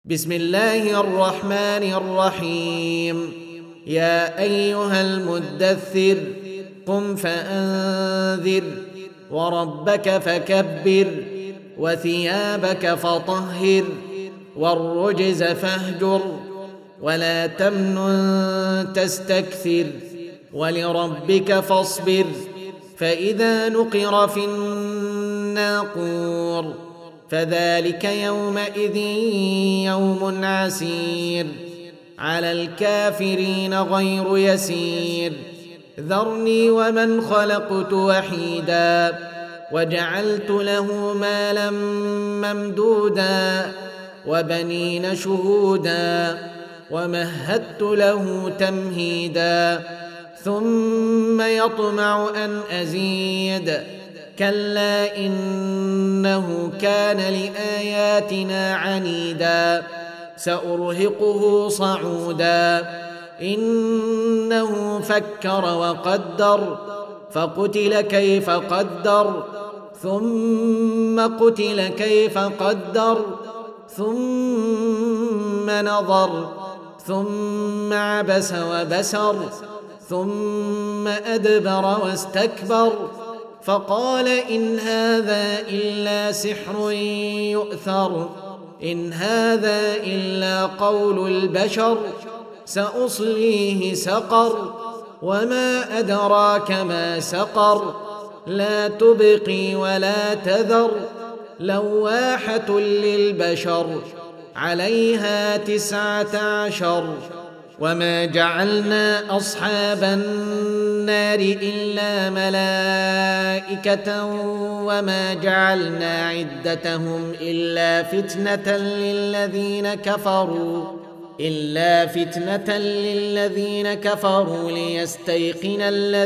بسم الله الرحمن الرحيم. يا أيها المدثر قم فأنذر وربك فكبر وثيابك فطهر والرجز فاهجر ولا تمنن تستكثر ولربك فاصبر فإذا نقر في الناقور فذلك يومئذ يوم عسير على الكافرين غير يسير. ذرني ومن خلقت وحيدا وجعلت له مالا ممدودا وبنين شهودا ومهدت له تمهيدا ثم يطمع أن أزيد كلا إنه كان لآياتنا عنيدا سأرهقه صعودا إنه فكر وقدر فقتل كيف قدر ثم قتل كيف قدر ثم نظر ثم عبس وبسر ثم أدبر واستكبر فقال إن هذا إلا سحر يؤثر إن هذا إلا قول البشر سأصليه سقر وما أدراك ما سقر لا تبقي ولا تذر لواحة للبشر عليها 19 وما جعلنا أصحاب النار إلا ملائكة وما جعلنا عدتهم إلا فتنة للذين كفروا ليستيقن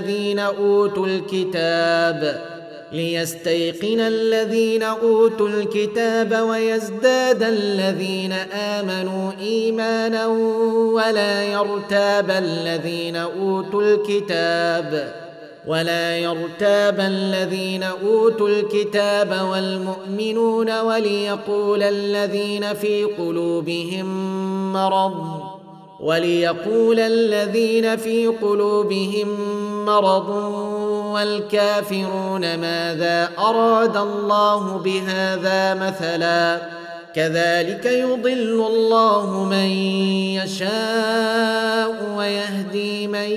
الذين أوتوا الكتاب ويزداد الذين آمنوا إيمانا ولا يرتاب الذين أوتوا الكتاب والمؤمنون وليقول الذين في قلوبهم مرض والكافرون ماذا أراد الله بهذا مثلا كذلك يضل الله من يشاء ويهدي من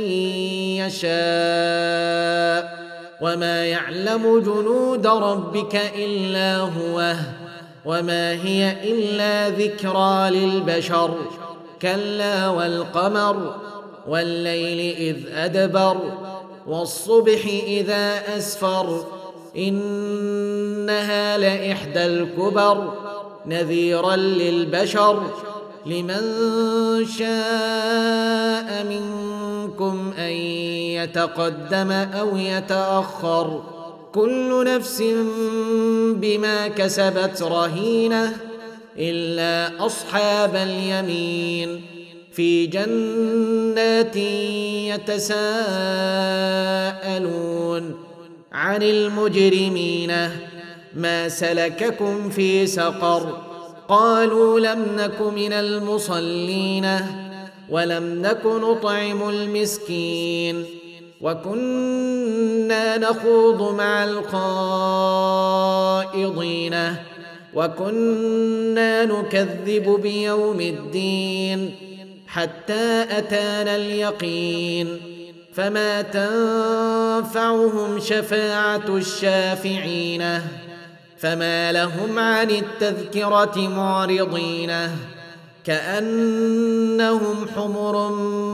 يشاء وما يعلم جنود ربك إلا هو وما هي إلا ذكرى للبشر كلا والقمر والليل إذ أدبر والصبح إذا أسفر إنها لإحدى الكبر نذيرا للبشر لمن شاء منكم أن يتقدم أو يتأخر كل نفس بما كسبت رهينة إلا أصحاب اليمين في جنات يتساءلون عن المجرمين ما سلككم في سقر قالوا لم نك من المصلين ولم نك نطعم المسكين وكنا نخوض مع الخائضين وكنا نكذب بيوم الدين حتى أتانا اليقين فما تنفعهم شفاعة الشافعين فما لهم عن التذكرة معرضين كأنهم حمر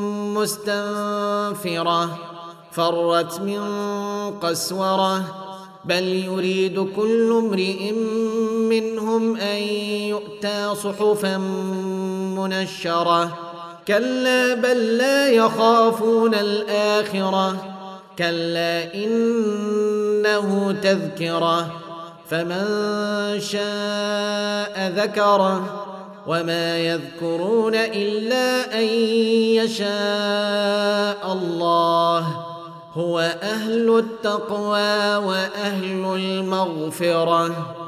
مستنفرة فرت من قسورة بل يريد كل امرئ منهم أن يؤتى صحفا منشرة كلا بل لا يخافون الآخرة كلا إنه تذكرة فمن شاء ذكره وما يذكرون إلا أن يشاء الله هو أهل التقوى وأهل المغفرة.